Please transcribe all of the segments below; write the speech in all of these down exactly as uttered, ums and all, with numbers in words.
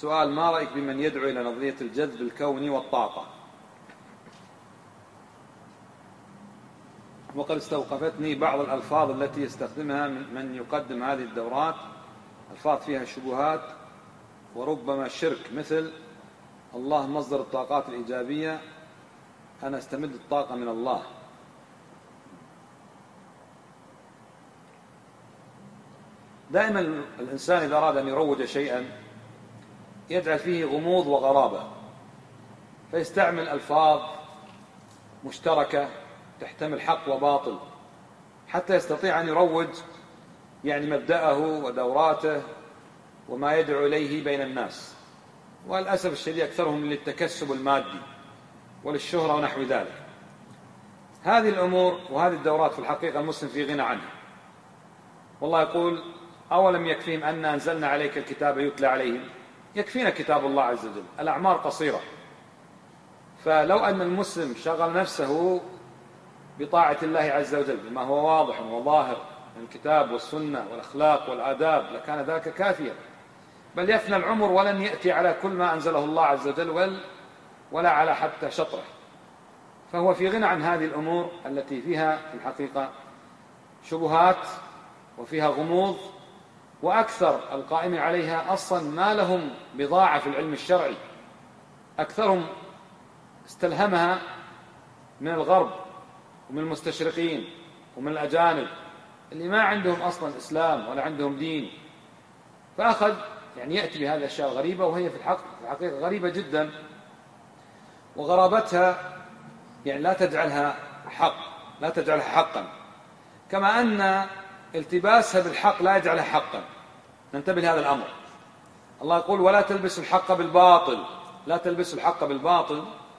السؤال: ما رأيك بمن يدعو إلى نظرية الجذب الكوني والطاقة؟ وقد استوقفتني بعض الألفاظ التي يستخدمها من يقدم هذه الدورات، ألفاظ فيها شبهات وربما شرك، مثل الله مصدر الطاقات الإيجابية، أنا أستمد الطاقة من الله. دائما الإنسان إذا أراد أن يروج شيئا يجعل فيه غموض وغرابة، فيستعمل ألفاظ مشتركة تحتمل حق وباطل حتى يستطيع أن يروج يعني مبدأه ودوراته وما يدعو إليه بين الناس. وللأسف الشديد أكثرهم للتكسب المادي وللشهرة ونحو ذلك. هذه الأمور وهذه الدورات في الحقيقة المسلم في غنى عنها. والله يقول: أولم يكفيهم أن أنزلنا عليك الكتاب يتلى عليهم؟ يكفينا كتاب الله عز وجل، الأعمار قصيرة. فلو أن المسلم شغل نفسه بطاعة الله عز وجل بما هو واضح وظاهر من الكتاب والسنة والأخلاق والآداب لكان ذاك كافيا، بل يفنى العمر ولن يأتي على كل ما أنزله الله عز وجل ولا على حتى شطره. فهو في غنى عن هذه الأمور التي فيها في الحقيقة شبهات وفيها غموض، وأكثر القائمين عليها أصلا ما لهم بضاعة في العلم الشرعي، أكثرهم استلهمها من الغرب ومن المستشرقين ومن الأجانب اللي ما عندهم أصلا إسلام ولا عندهم دين، فأخذ يعني يأتي بهذه الأشياء الغريبة، وهي في الحقيقة غريبة جدا، وغرابتها يعني لا تجعلها حق، لا تجعلها حقا، كما أن التباسها بالحق لا يجعلها حقا. ننتبه لهذا الأمر. الله يقول: ولا تلبسوا الحق بالباطل، لا تلبسوا الحق بالباطل.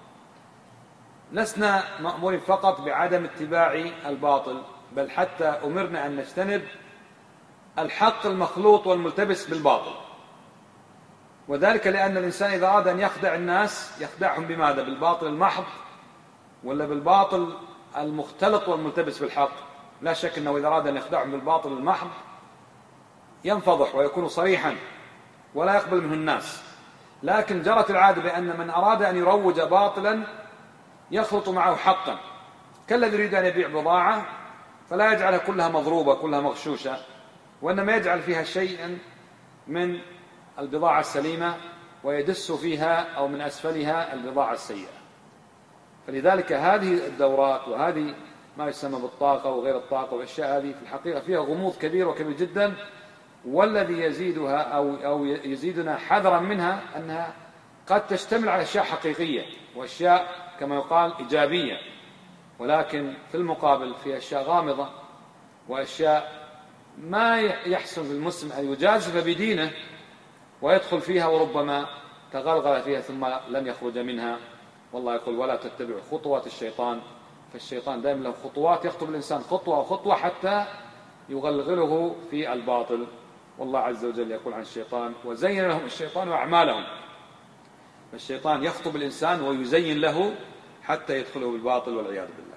لسنا مأمورين فقط بعدم اتباع الباطل، بل حتى أمرنا أن نجتنب الحق المخلوط والملتبس بالباطل، وذلك لأن الإنسان إذا أراد أن يخدع الناس يخدعهم بماذا؟ بالباطل المحض ولا بالباطل المختلط والملتبس بالحق؟ لا شك أنه إذا أراد أن يخدعهم بالباطل المحض ينفضح ويكون صريحا ولا يقبل منه الناس. لكن جرت العادة بأن من أراد أن يروج باطلا يخلط معه حقا، كالذي يريد أن يبيع بضاعة فلا يجعلها كلها مضروبة كلها مغشوشة، وإنما يجعل فيها شيئا من البضاعة السليمة ويدس فيها أو من أسفلها البضاعة السيئة. فلذلك هذه الدورات وهذه ما يسمى بالطاقة وغير الطاقة والأشياء هذه في الحقيقة فيها غموض كبير وكبير جدا، والذي يزيدها أو أو يزيدنا حذرا منها أنها قد تشتمل على أشياء حقيقية وأشياء كما يقال إيجابية، ولكن في المقابل في أشياء غامضة وأشياء ما يحسن للمسلم أن يجازف بدينه ويدخل فيها وربما تغلغل فيها ثم لن يخرج منها. والله يقول: ولا تتبعوا خطوات الشيطان، فالشيطان دائما له خطوات يخطو الإنسان خطوة وخطوة حتى يغلغله في الباطل. والله عز وجل يقول عن الشيطان: وزين لهم الشيطان أعمالهم. فالشيطان يخطب الإنسان ويزين له حتى يدخله بالباطل والعياذ بالله.